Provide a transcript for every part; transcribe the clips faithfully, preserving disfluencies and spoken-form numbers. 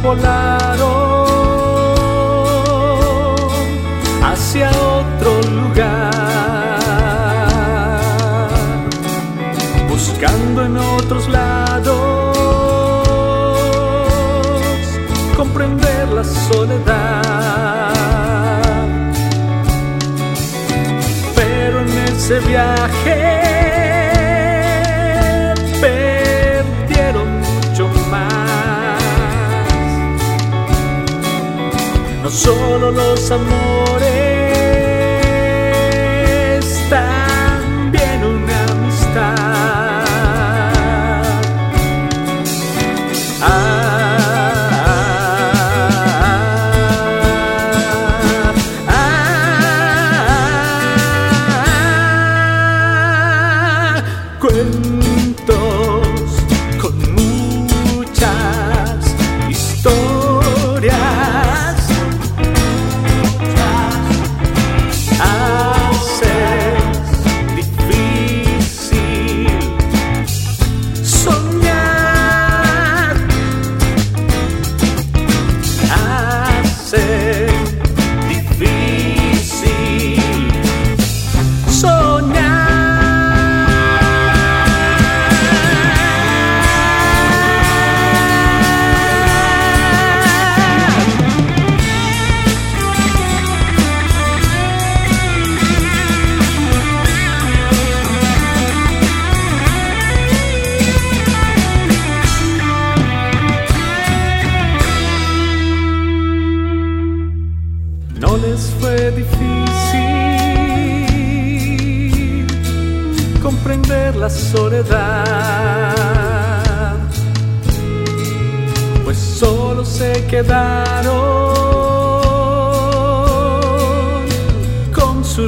volaron hacia otro lugar, buscando en otros lados comprender la soledad. Pero en ese viaje perdieron mucho más, no solo los amores, también una amistad. Ah, ah, ah, cuentos con muchas historias haces difícil soñar, hace difícil soñar. No les fue difícil comprender la soledad, pues solo se quedaron con su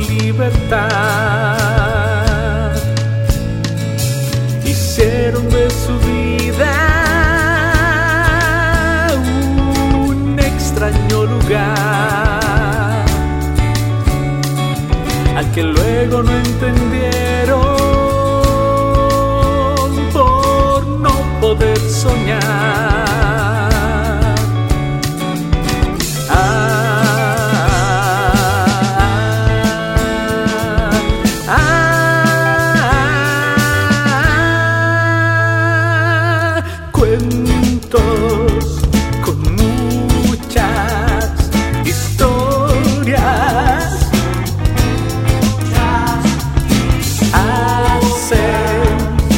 libertad. Hicieron de su vida un extraño lugar, al que luego no entendieron por no poder soñar. Ah, ah, ah, cuentos con muchas historias hacen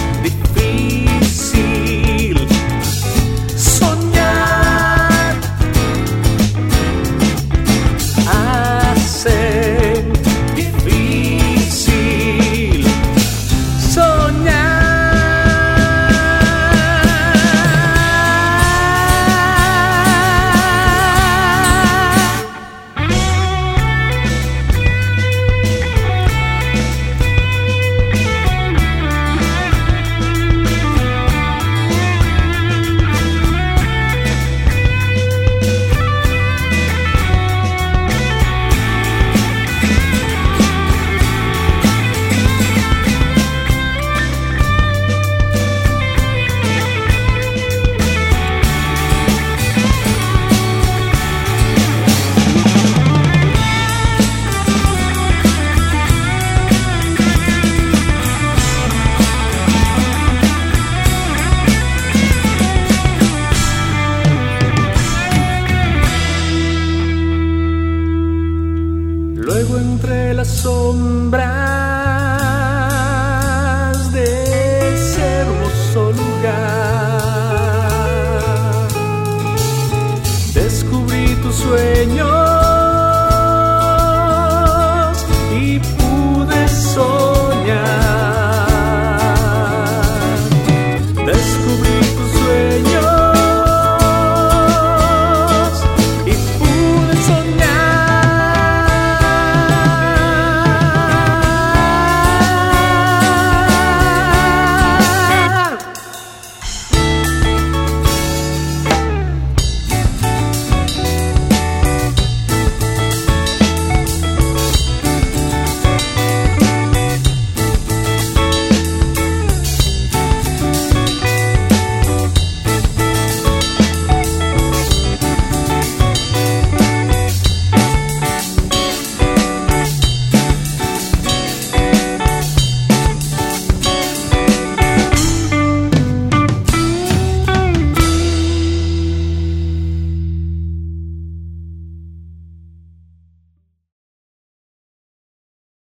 difícil soñar, hacen difícil soñar. Luego entre las sombras de ese hermoso lugar descubrí tu sueño